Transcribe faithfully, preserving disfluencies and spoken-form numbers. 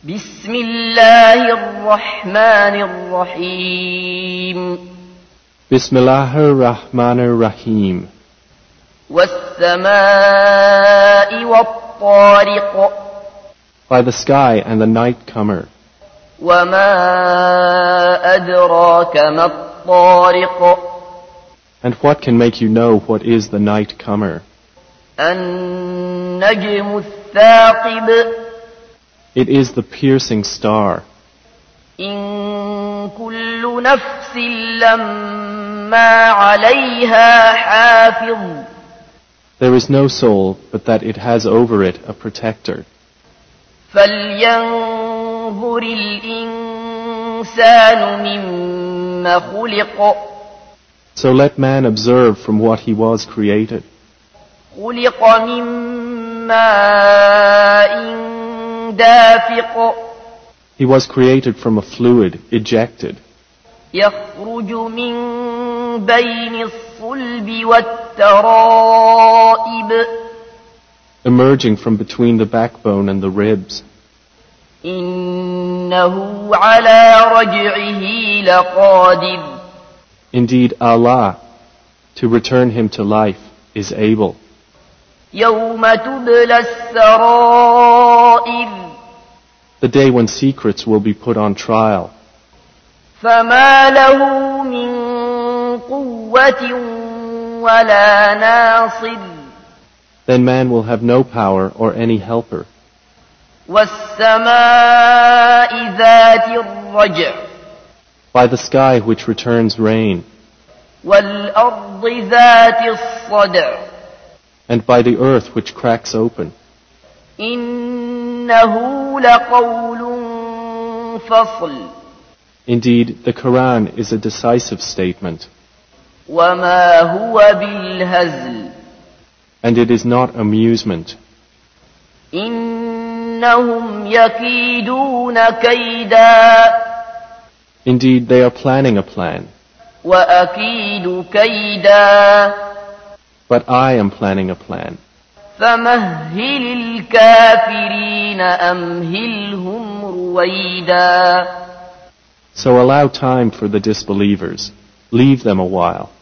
بسم الله الرحمن الرحيم بسم الله الرحمن الرحيم والسماء والطارق By the sky and the night comer. وما أدراك ما الطارق And what can make you know what is the night comer? النجم الثاقب It is the piercing star. إن كل نفس لما عليها حافظ There is no soul but that it has over it a protector. فلينظر الإنسان مما خلق So let man observe from what he was created. خلق من ماء دافق He was created from a fluid, ejected, يخرج من بين الصلب والترائب emerging from between the backbone and the ribs. إنه على رجعه لقادر Indeed, Allah, to return him to life, is able. يوم تبلى السرائر The day when secrets will be put on trial. فما له من قوة ولا ناصر Then man will have no power or any helper. والسماء ذات الرجع By the sky which returns rain, والأرض ذات الصدع and by the earth which cracks open. إنه لقول فصل Indeed, the Quran is a decisive statement, وما هو بالهزل and it is not amusement. إنهم يكيدون كيدا Indeed, they are planning a plan, وأكيد كيدا but I am planning a plan. فمهل الكافرين أمهلهم رويدا So allow time for the disbelievers. Leave them a while.